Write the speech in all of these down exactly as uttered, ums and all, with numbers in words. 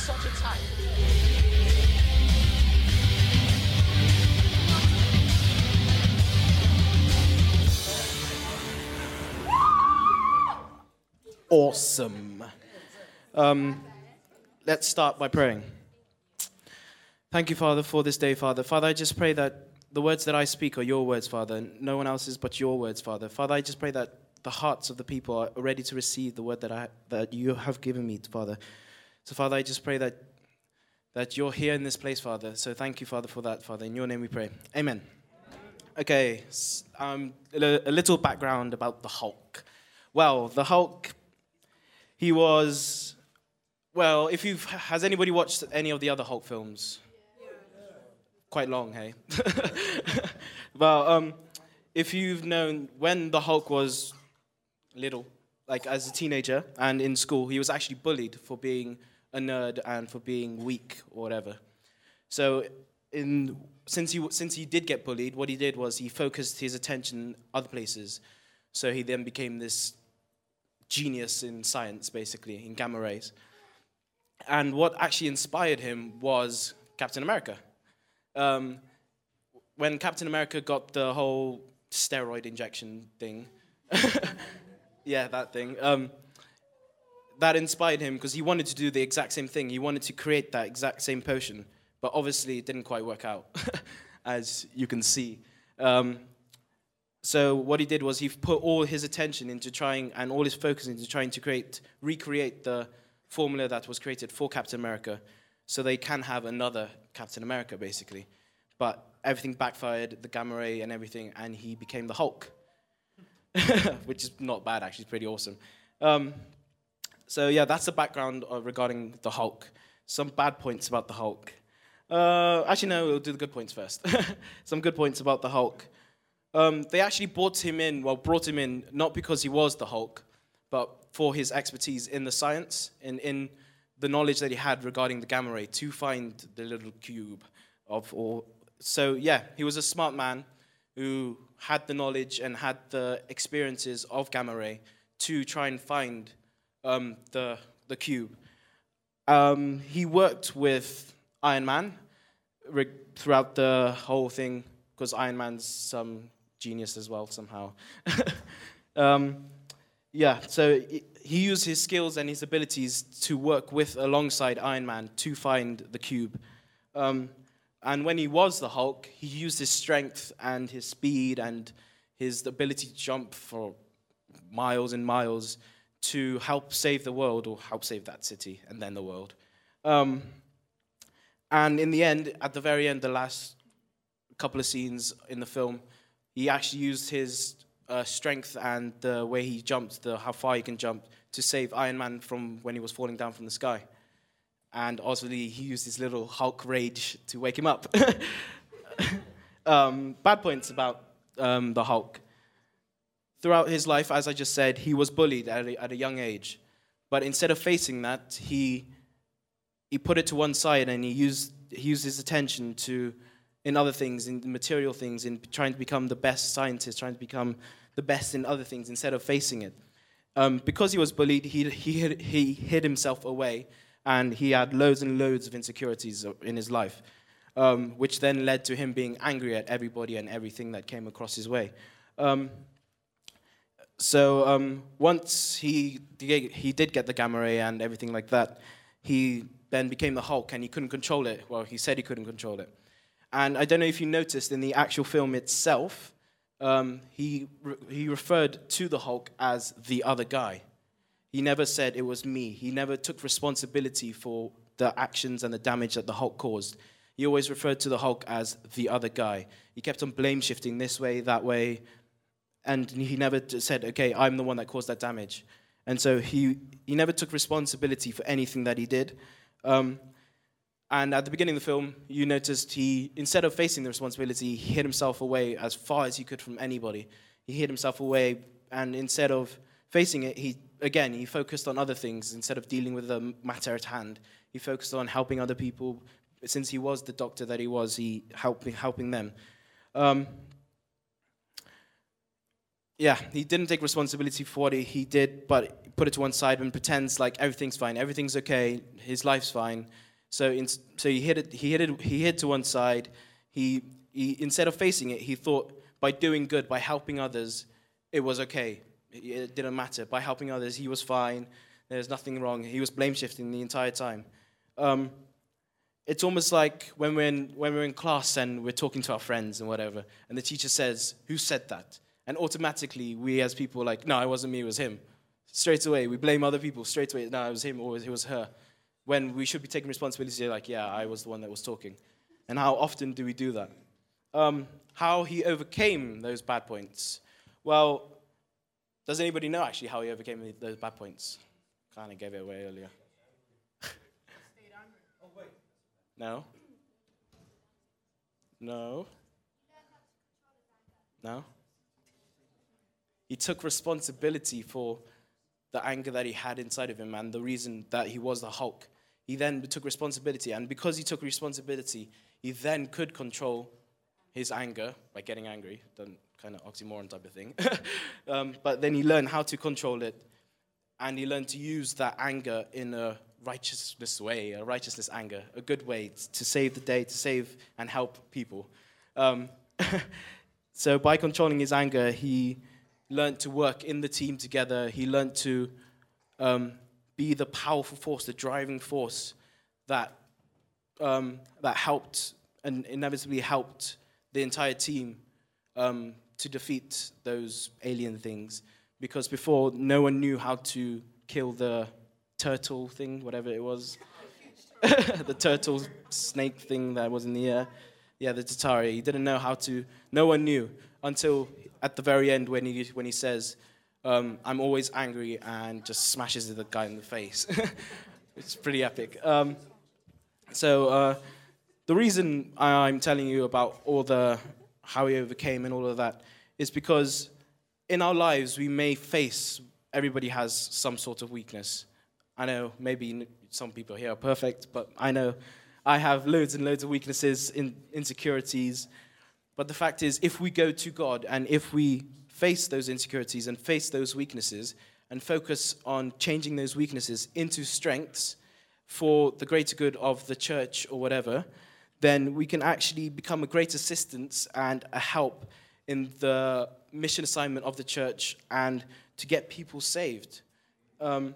such a tank. Awesome. Um, let's start by praying. Thank you, Father, for this day, Father. Father, I just pray that the words that I speak are your words, Father, no one else's but your words, Father. Father, I just pray that the hearts of the people are ready to receive the word that I that you have given me, Father. So, Father, I just pray that that you're here in this place, Father. So thank you, Father, for that, Father. In your name we pray. Amen. Okay, um, a little background about the Hulk. Well, the Hulk, he was, well, if you've, has anybody watched any of the other Hulk films? Quite long, hey? Well, um, if you've known, when the Hulk was little, like as a teenager and in school, he was actually bullied for being a nerd and for being weak or whatever. So in since he since he did get bullied, what he did was he focused his attention other places. So he then became this genius in science, basically, in gamma rays. And what actually inspired him was Captain America. Um, when Captain America got the whole steroid injection thing, yeah, that thing, um, that inspired him because he wanted to do the exact same thing. He wanted to create that exact same potion, but obviously it didn't quite work out, as you can see. Um, so what he did was he put all his attention into trying, and all his focus into trying to create, recreate the formula that was created for Captain America, so they can have another Captain America, basically. But everything backfired, the gamma ray and everything, and he became the Hulk. Which is not bad, actually. It's pretty awesome. Um, so, yeah, that's the background uh, regarding the Hulk. Some bad points about the Hulk. Uh, actually, no, we'll do the good points first. Some good points about the Hulk. Um, they actually brought him in, well, brought him in not because he was the Hulk, but for his expertise in the science, in, in the knowledge that he had regarding the gamma ray to find the little cube of all. So yeah, he was a smart man who had the knowledge and had the experiences of gamma ray to try and find um, the the cube. Um, he worked with Iron Man re- throughout the whole thing because Iron Man's some genius as well somehow. um, yeah, so he used his skills and his abilities to work with alongside Iron Man to find the cube. Um, and when he was the Hulk, he used his strength and his speed and his ability to jump for miles and miles to help save the world, or help save that city and then the world. Um, and in the end, at the very end, the last couple of scenes in the film, he actually used his Uh, strength and the way he jumped, the how far he can jump, to save Iron Man from when he was falling down from the sky. And obviously, he used his little Hulk rage to wake him up. um, bad points about um, the Hulk. Throughout his life, as I just said, he was bullied at a, at a young age. But instead of facing that, he he put it to one side and he used he used his attention to in other things, in material things, in trying to become the best scientist, trying to become the best in other things instead of facing it. Um, because he was bullied, he, he, hid, he hid himself away, and he had loads and loads of insecurities in his life, um, which then led to him being angry at everybody and everything that came across his way. Um, so um, once he, he did get the gamma ray and everything like that, he then became the Hulk, and he couldn't control it. Well, he said he couldn't control it. And I don't know if you noticed in the actual film itself, um, he re- he referred to the Hulk as the other guy. He never said it was me. He never took responsibility for the actions and the damage that the Hulk caused. He always referred to the Hulk as the other guy. He kept on blame shifting this way, that way, and he never t- said, okay, I'm the one that caused that damage. And so he, he never took responsibility for anything that he did. Um, And at the beginning of the film, you noticed he, instead of facing the responsibility, he hid himself away as far as he could from anybody. He hid himself away, and instead of facing it, he, again, he focused on other things. Instead of dealing with the matter at hand, he focused on helping other people. Since he was the doctor that he was, he helping helping them. Um, yeah, he didn't take responsibility for what he, he did, but put it to one side and pretends like everything's fine, everything's okay, his life's fine. So in, so he hid it, he hid it, he hid to one side. He, he instead of facing it, he thought by doing good, by helping others, it was okay. It, it didn't matter. By helping others, he was fine. There's nothing wrong. He was blame shifting the entire time. Um, it's almost like when we're in when we're in class and we're talking to our friends and whatever, and the teacher says, "Who said that?" And automatically, we as people are like, "No, it wasn't me. It was him." Straight away, we blame other people. Straight away, no, it was him or it was her. When we should be taking responsibility, like, yeah, I was the one that was talking. And how often do we do that? Um, how he overcame those bad points. Well, does anybody know actually how he overcame those bad points? Kind of gave it away earlier. No? No? No? He took responsibility for the anger that he had inside of him and the reason that he was the Hulk. He then took responsibility, and because he took responsibility, he then could control his anger by getting angry. Done kind of oxymoron type of thing. um, but then he learned how to control it, and he learned to use that anger in a righteousness way, a righteousness anger, a good way to save the day, to save and help people. Um, so by controlling his anger, he learned to work in the team together. He learned to um, be the powerful force, the driving force that um, that helped and inevitably helped the entire team um, to defeat those alien things. Because before, no one knew how to kill the turtle thing, whatever it was. The turtle snake thing that was in the air. Yeah, the Tatari. He didn't know how to, no one knew until at the very end when he when he says, um, I'm always angry, and just smashes the guy in the face. It's pretty epic. Um, so uh, the reason I'm telling you about all the, how he overcame and all of that is because in our lives we may face, everybody has some sort of weakness. I know maybe some people here are perfect, but I know I have loads and loads of weaknesses, in, insecurities. But the fact is, if we go to God and if we face those insecurities and face those weaknesses and focus on changing those weaknesses into strengths for the greater good of the church or whatever, then we can actually become a great assistance and a help in the mission assignment of the church and to get people saved. Um,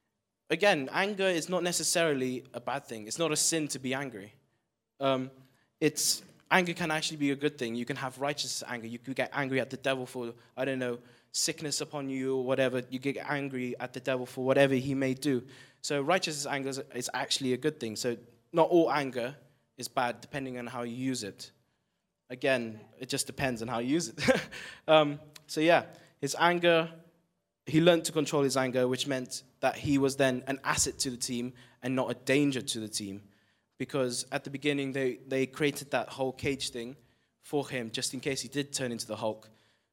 again, anger is not necessarily a bad thing. It's not a sin to be angry. Um, it's Anger can actually be a good thing. You can have righteous anger. You could get angry at the devil for, I don't know, sickness upon you or whatever. You get angry at the devil for whatever he may do. So righteous anger is actually a good thing. So not all anger is bad, depending on how you use it. Again, it just depends on how you use it. um, so yeah, his anger, he learned to control his anger, which meant that he was then an asset to the team and not a danger to the team. Because at the beginning, they, they created that whole cage thing for him, just in case he did turn into the Hulk,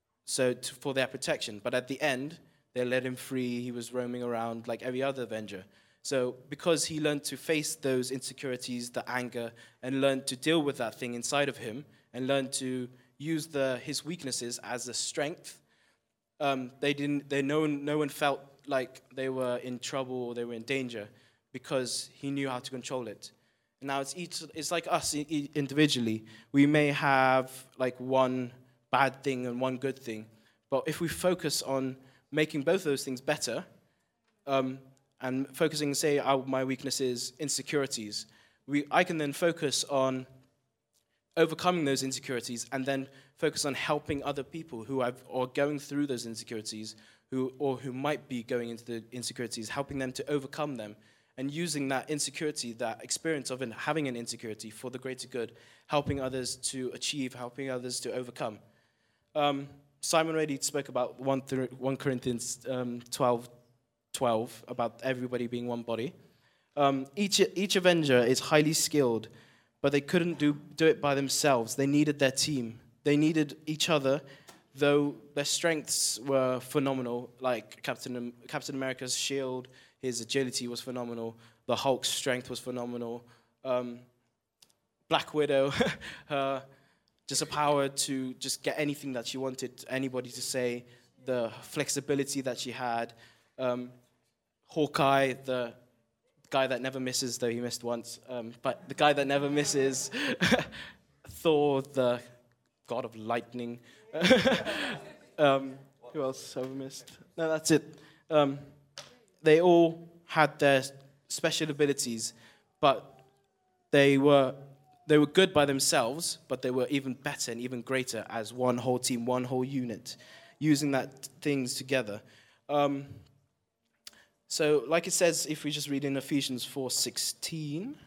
so to, for their protection. But at the end, they let him free. He was roaming around like every other Avenger. So because he learned to face those insecurities, the anger, and learned to deal with that thing inside of him, and learned to use the his weaknesses as a strength, um, they didn't. They no one, no one felt like they were in trouble or they were in danger, because he knew how to control it. Now, it's each, it's like us individually. We may have like one bad thing and one good thing. But if we focus on making both of those things better, um, and focusing, say, on my weaknesses, insecurities, we, I can then focus on overcoming those insecurities and then focus on helping other people who have, are going through those insecurities, who or who might be going into the insecurities, helping them to overcome them. And using that insecurity, that experience of having an insecurity for the greater good, helping others to achieve, helping others to overcome. Um, Simon already spoke about First Corinthians um, twelve, twelve, about everybody being one body. Um, each, each Avenger is highly skilled, but they couldn't do, do it by themselves. They needed their team. They needed each other, though their strengths were phenomenal, like Captain, Captain America's shield. His agility was phenomenal. The Hulk's strength was phenomenal. Um, Black Widow, her just a power to just get anything that she wanted anybody to say. the flexibility that she had. Um, Hawkeye, the guy that never misses, though he missed once, um, but the guy that never misses. Thor, the god of lightning. um, who else have I missed? No, that's it. Um, they all had their special abilities, but they were they were good by themselves, but they were even better and even greater as one whole team, one whole unit, using that things together. Um, so, like it says, if we just read in Ephesians four sixteen.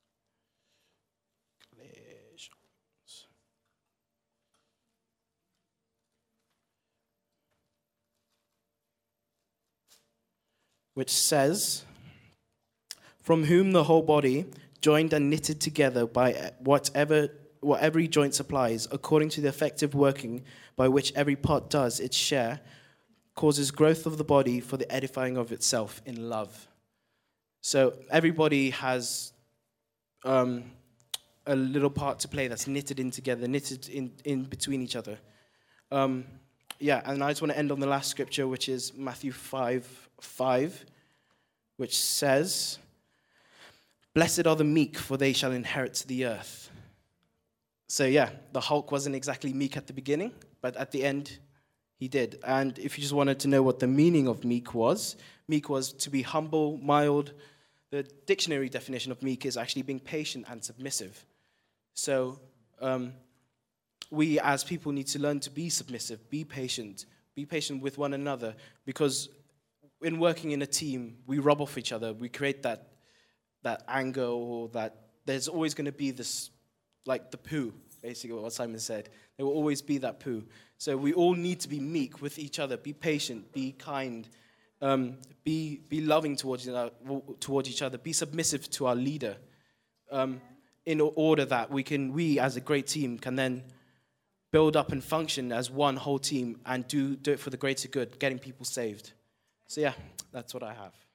Which says, from whom the whole body, joined and knitted together by whatever what every joint supplies, according to the effective working by which every part does its share, causes growth of the body for the edifying of itself in love. So everybody has um, a little part to play that's knitted in together, knitted in, in between each other. Um, yeah, and I just want to end on the last scripture, which is Matthew five five, which says, blessed are the meek, for they shall inherit the earth. So yeah, the Hulk wasn't exactly meek at the beginning, but at the end, he did. And if you just wanted to know what the meaning of meek was, meek was to be humble, mild. The dictionary definition of meek is actually being patient and submissive. So um, we as people need to learn to be submissive, be patient, be patient with one another, because in working in a team, we rub off each other. We create that that anger, or that there's always going to be this, like the poo, basically what Simon said. There will always be that poo. So we all need to be meek with each other, be patient, be kind, um, be be loving towards, uh, towards each other, be submissive to our leader, um, in order that we can, we as a great team can then build up and function as one whole team and do, do it for the greater good, getting people saved. So yeah, that's what I have.